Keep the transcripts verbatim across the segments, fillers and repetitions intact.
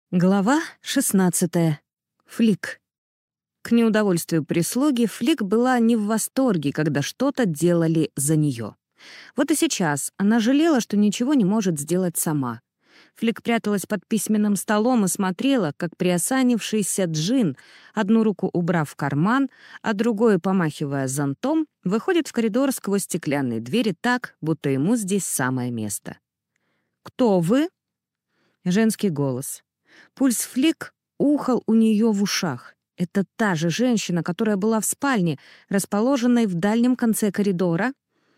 Глава шестнадцатая. Флик. К неудовольствию прислуги, Флик была не в восторге, когда что-то делали за нее. Вот и сейчас она жалела, что ничего не может сделать сама. Флик пряталась под письменным столом и смотрела, как приосанившийся Джин, одну руку убрав в карман, а другой, помахивая зонтом, выходит в коридор сквозь стеклянные двери так, будто ему здесь самое место. «Кто вы?» Женский голос. Пульс Флик ухал у нее в ушах. Это та же женщина, которая была в спальне, расположенной в дальнем конце коридора.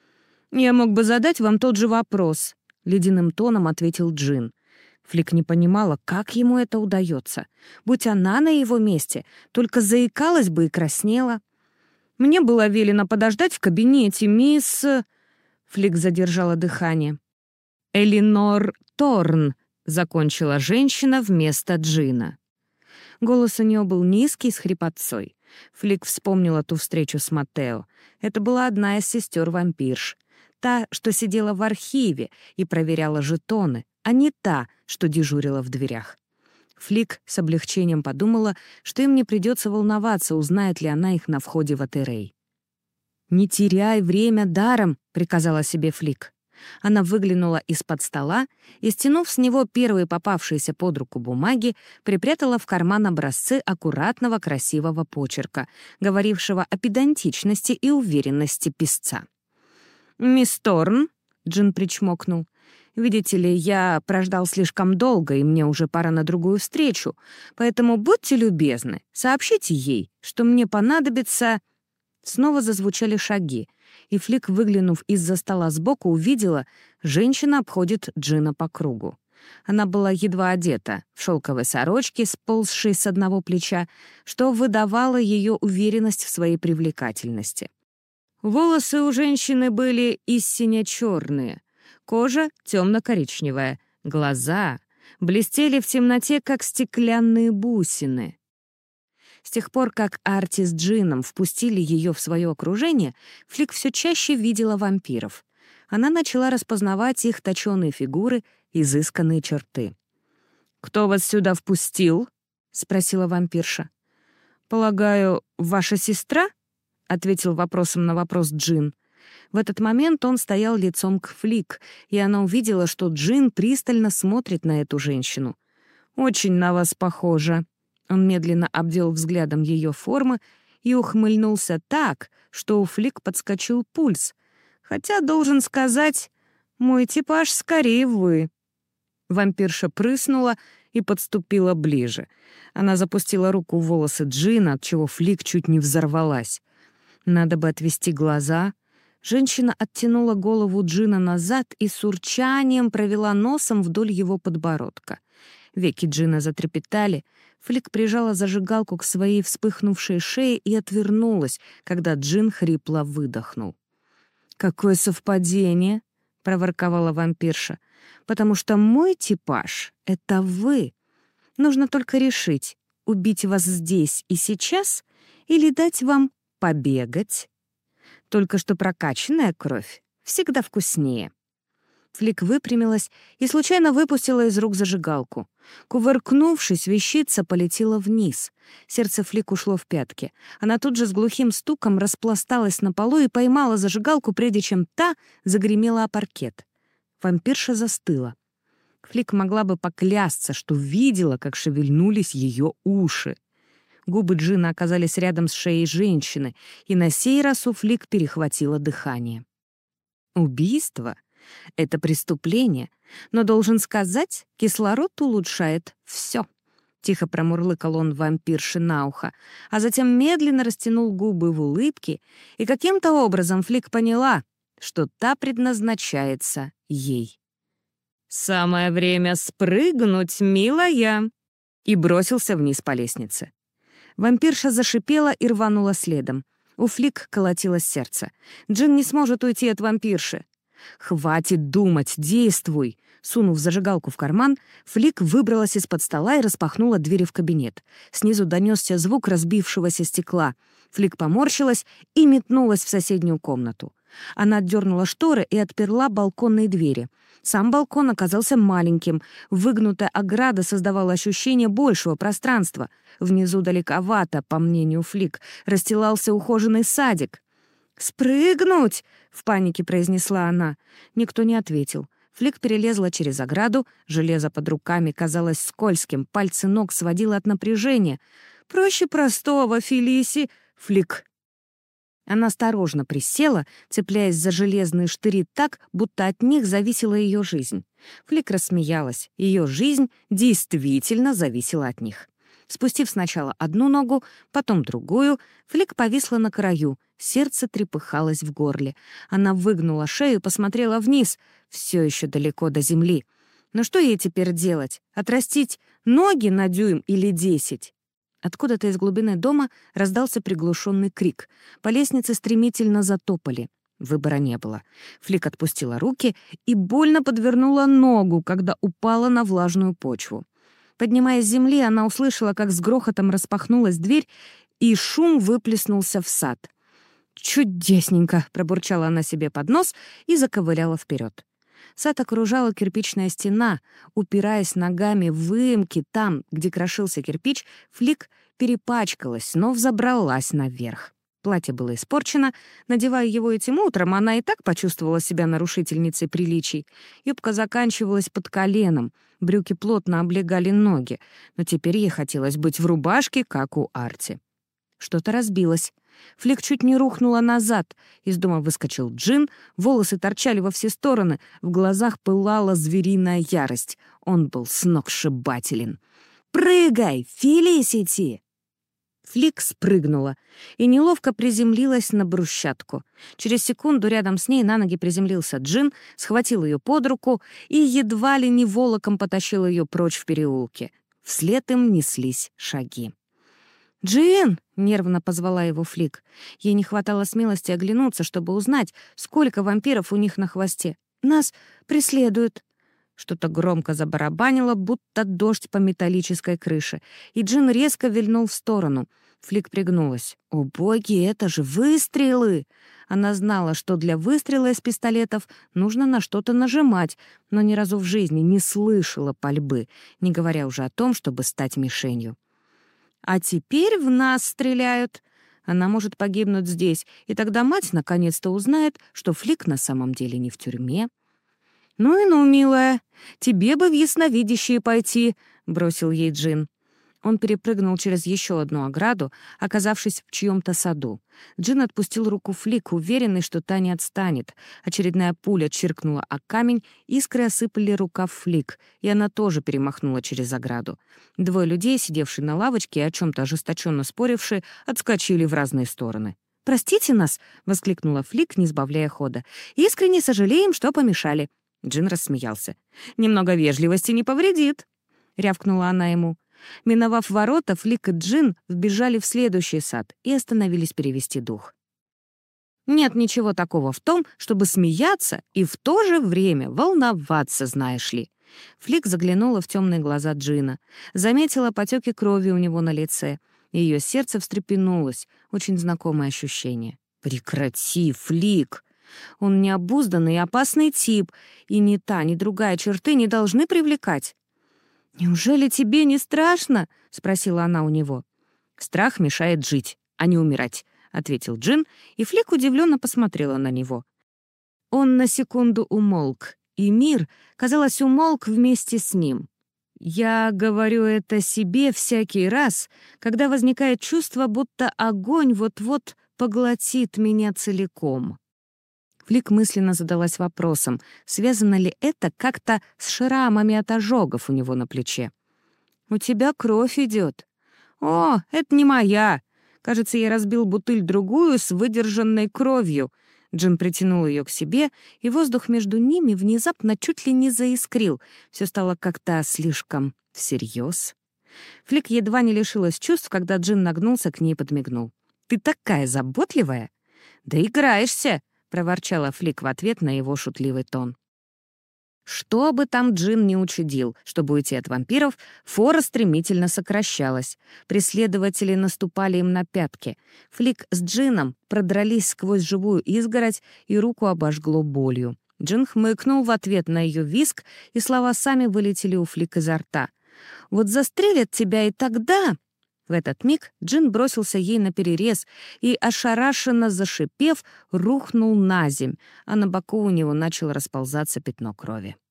«Я мог бы задать вам тот же вопрос», — ледяным тоном ответил Джин. Флик не понимала, как ему это удается. Будь она на его месте, только заикалась бы и краснела. «Мне было велено подождать в кабинете, мисс...» Флик задержала дыхание. «Элинор Торн», — закончила женщина вместо Джина. Голос у нее был низкий, с хрипотцой. Флик вспомнила ту встречу с Матео. Это была одна из сестер-вампирш. Та, что сидела в архиве и проверяла жетоны, а не та, что дежурила в дверях. Флик с облегчением подумала, что им не придется волноваться, узнает ли она их на входе в Атерей. «Не теряй время даром», — приказала себе Флик. Она выглянула из-под стола и, стянув с него первые попавшиеся под руку бумаги, припрятала в карман образцы аккуратного красивого почерка, говорившего о педантичности и уверенности писца. «Мисс Торн», — Джин причмокнул, — «видите ли, я прождал слишком долго, и мне уже пора на другую встречу, поэтому будьте любезны, сообщите ей, что мне понадобится...» Снова зазвучали шаги, и Флик, выглянув из-за стола сбоку, увидела, женщина обходит Джина по кругу. Она была едва одета, в шелковой сорочке, сползшей с одного плеча, что выдавало ее уверенность в своей привлекательности. Волосы у женщины были истинно черные, кожа темно-коричневая, глаза блестели в темноте, как стеклянные бусины. С тех пор, как Арти с Джином впустили ее в свое окружение, Флик все чаще видела вампиров. Она начала распознавать их точеные фигуры, изысканные черты. «Кто вас сюда впустил?» — спросила вампирша. «Полагаю, ваша сестра?» — ответил вопросом на вопрос Джин. В этот момент он стоял лицом к Флик, и она увидела, что Джин пристально смотрит на эту женщину. «Очень на вас похоже». Он медленно обвел взглядом ее формы и ухмыльнулся так, что у Флик подскочил пульс. «Хотя, должен сказать, мой типаж скорее вы». Вампирша прыснула и подступила ближе. Она запустила руку в волосы Джина, отчего Флик чуть не взорвалась. Надо бы отвести глаза. Женщина оттянула голову Джина назад и с урчанием провела носом вдоль его подбородка. Веки Джина затрепетали. Флик прижала зажигалку к своей вспыхнувшей шее и отвернулась, когда Джин хрипло выдохнул. «Какое совпадение!» — проворковала вампирша. «Потому что мой типаж — это вы. Нужно только решить, убить вас здесь и сейчас или дать вам побегать. Только что прокачанная кровь всегда вкуснее». Флик выпрямилась и случайно выпустила из рук зажигалку. Кувыркнувшись, вещица полетела вниз. Сердце Флик ушло в пятки. Она тут же с глухим стуком распласталась на полу и поймала зажигалку, прежде чем та загремела о паркет. Вампирша застыла. Флик могла бы поклясться, что видела, как шевельнулись ее уши. Губы Джина оказались рядом с шеей женщины, и на сей раз у Флик перехватило дыхание. Убийство — это преступление, но, должен сказать, кислород улучшает все. Тихо промурлыкал он вампирше на ухо, а затем медленно растянул губы в улыбке, и каким-то образом Флик поняла, что та предназначается ей. «Самое время спрыгнуть, милая!» и бросился вниз по лестнице. Вампирша зашипела и рванула следом. У Флик колотилось сердце. Джин не сможет уйти от вампирши. «Хватит думать, действуй!» Сунув зажигалку в карман, Флик выбралась из-под стола и распахнула двери в кабинет. Снизу донесся звук разбившегося стекла. Флик поморщилась и метнулась в соседнюю комнату. Она отдернула шторы и отперла балконные двери. Сам балкон оказался маленьким. Выгнутая ограда создавала ощущение большего пространства. Внизу далековато, по мнению Флик, расстилался ухоженный садик. «Спрыгнуть!» — в панике произнесла она. Никто не ответил. Флик перелезла через ограду, железо под руками казалось скользким, пальцы ног сводило от напряжения. «Проще простого, Фелиси!» Флик. Она осторожно присела, цепляясь за железные штыри так, будто от них зависела ее жизнь. Флик рассмеялась. Ее жизнь действительно зависела от них. Спустив сначала одну ногу, потом другую, Флик повисла на краю. Сердце трепыхалось в горле. Она выгнула шею и посмотрела вниз. Все еще далеко до земли. Но что ей теперь делать? Отрастить ноги на дюйм или десять? Откуда-то из глубины дома раздался приглушенный крик. По лестнице стремительно затопали. Выбора не было. Флик отпустила руки и больно подвернула ногу, когда упала на влажную почву. Поднимаясь с земли, она услышала, как с грохотом распахнулась дверь, и шум выплеснулся в сад. «Чудесненько!» — пробурчала она себе под нос и заковыляла вперед. Сад окружала кирпичная стена. Упираясь ногами в выемки там, где крошился кирпич, Флик перепачкалась, но взобралась наверх. Платье было испорчено. Надевая его этим утром, она и так почувствовала себя нарушительницей приличий. Юбка заканчивалась под коленом, брюки плотно облегали ноги, но теперь ей хотелось быть в рубашке, как у Арти. Что-то разбилось. Флик чуть не рухнула назад. Из дома выскочил Джин, волосы торчали во все стороны, в глазах пылала звериная ярость. Он был сногсшибателен. «Прыгай, Фелисити!» Флик спрыгнула и неловко приземлилась на брусчатку. Через секунду рядом с ней на ноги приземлился Джин, схватил ее под руку и едва ли не волоком потащил ее прочь в переулке. Вслед им неслись шаги. «Джин!» — нервно позвала его Флик. Ей не хватало смелости оглянуться, чтобы узнать, сколько вампиров у них на хвосте. «Нас преследуют!» Что-то громко забарабанило, будто дождь по металлической крыше, и Джин резко вильнул в сторону. Флик пригнулась. «О боги, это же выстрелы!» Она знала, что для выстрела из пистолетов нужно на что-то нажимать, но ни разу в жизни не слышала пальбы, не говоря уже о том, чтобы стать мишенью. «А теперь в нас стреляют!» Она может погибнуть здесь, и тогда мать наконец-то узнает, что Флик на самом деле не в тюрьме. «Ну и ну, милая, тебе бы в ясновидящие пойти», — бросил ей Джин. Он перепрыгнул через еще одну ограду, оказавшись в чьем-то саду. Джин отпустил руку Флик, уверенный, что та не отстанет. Очередная пуля чиркнула о камень, искры осыпали рукав Флик, и она тоже перемахнула через ограду. Двое людей, сидевшие на лавочке и о чем-то ожесточенно спорившие, отскочили в разные стороны. «Простите нас!» — воскликнула Флик, не сбавляя хода. «Искренне сожалеем, что помешали». Джин рассмеялся. «Немного вежливости не повредит», — рявкнула она ему. Миновав ворота, Флик и Джин вбежали в следующий сад и остановились перевести дух. Нет ничего такого в том, чтобы смеяться и в то же время волноваться, знаешь ли. Флик заглянула в темные глаза Джина, заметила потеки крови у него на лице. Ее сердце встрепенулось, очень знакомое ощущение. «Прекрати, Флик!» Он необузданный и опасный тип, и ни та, ни другая черты не должны привлекать. «Неужели тебе не страшно?» — спросила она у него. «Страх мешает жить, а не умирать», — ответил Джин, и Флик удивленно посмотрела на него. Он на секунду умолк, и мир, казалось, умолк вместе с ним. «Я говорю это себе всякий раз, когда возникает чувство, будто огонь вот-вот поглотит меня целиком». Флик мысленно задалась вопросом, связано ли это как-то с шрамами от ожогов у него на плече. «У тебя кровь идет». «О, это не моя. Кажется, я разбил бутыль-другую с выдержанной кровью». Джин притянул ее к себе, и воздух между ними внезапно чуть ли не заискрил. Все стало как-то слишком всерьез. Флик едва не лишилась чувств, когда Джин нагнулся к ней и подмигнул. «Ты такая заботливая!» «Да играешься!» — проворчала Флик в ответ на его шутливый тон. Что бы там Джин не учудил, чтобы уйти от вампиров, фора стремительно сокращалась. Преследователи наступали им на пятки. Флик с Джином продрались сквозь живую изгородь, и руку обожгло болью. Джин хмыкнул в ответ на ее визг, и слова сами вылетели у Флик изо рта. «Вот застрелят тебя, и тогда...» В этот миг Джин бросился ей наперерез и, ошарашенно зашипев, рухнул на земь, а на боку у него начало расползаться пятно крови.